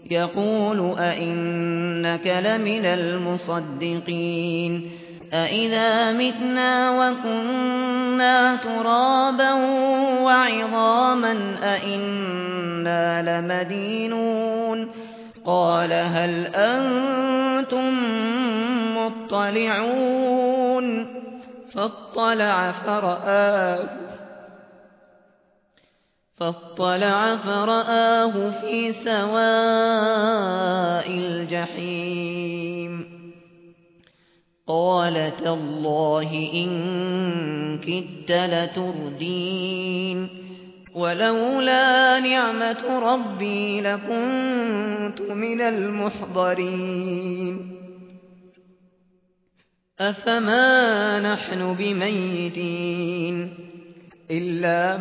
يقول أئنك لمن المصدقين أئذا متنا وكنا ترابا وعظاما أئنا لمدينون قال هل أنتم مطلعون فاطلع فرآه في سواء الجحيم قال تالله إن كدت لتردين ولولا نعمة ربي لكنت من المحضرين أفما نحن بميتين إلا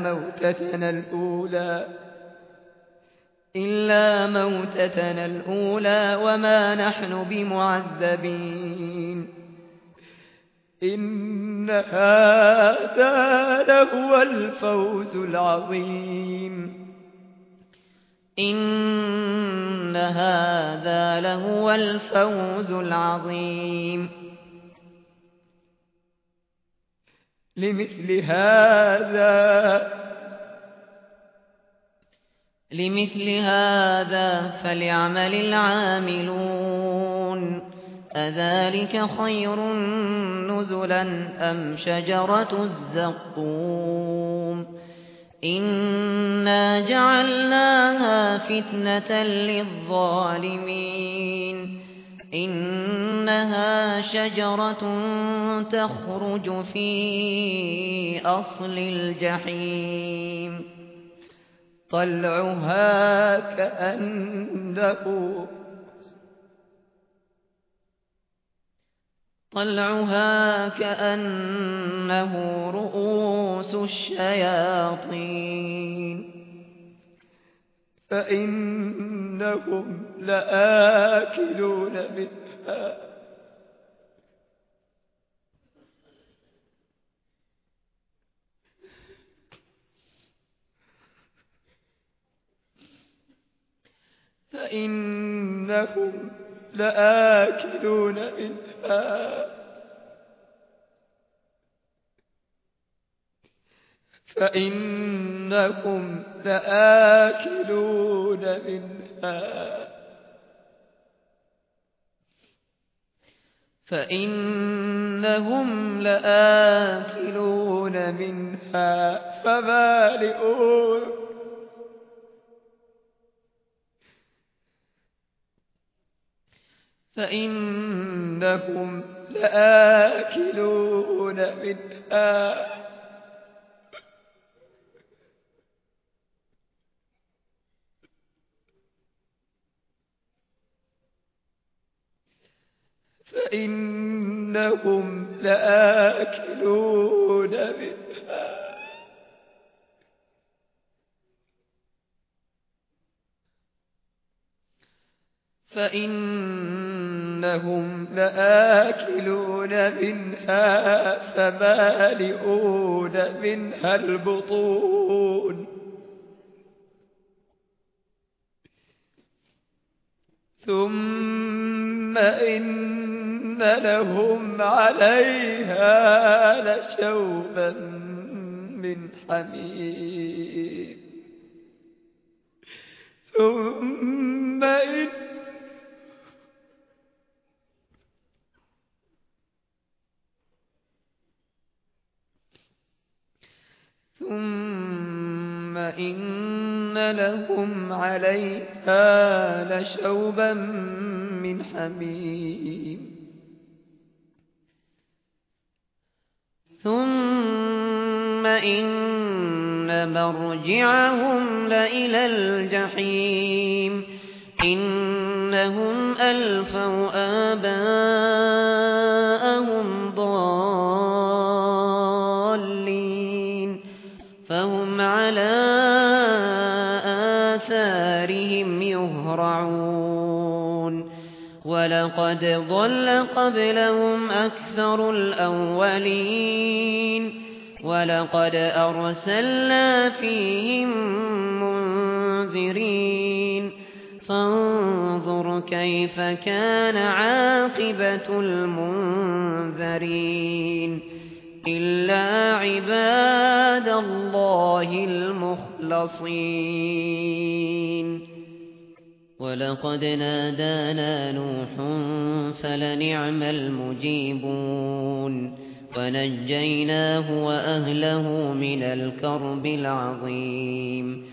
موتتنا الأولى وما نحن بمعذبين إن هذا لهو الفوز العظيم لمثل هذا فليعمل العاملون أذلك خير نزلا أم شجرة الزقوم إنا جعلناها فتنة للظالمين إنها شجرة تخرج في أصل الجحيم طلعها كأنه رؤوس الشياطين فإنهم لآكلون منها فإنهم لآكلون منها فمالئون منها البطون ثم إن لهم عليها لشوبا من حميم ثم إن لهم عليها لشوبا من حميم ثم إن مرجعهم لإلى الجحيم إنهم ألفوا آباءهم ضالين فهم على آثارهم يهرعون ولقد ضل قبلهم أكثر الأولين ولقد أرسلنا فيهم منذرين فانظر كيف كان عاقبة المنذرين إلا عباد الله المخلصين ولقد نادانا نوح فلنعم المجيبون ونجيناه وأهله من الكرب العظيم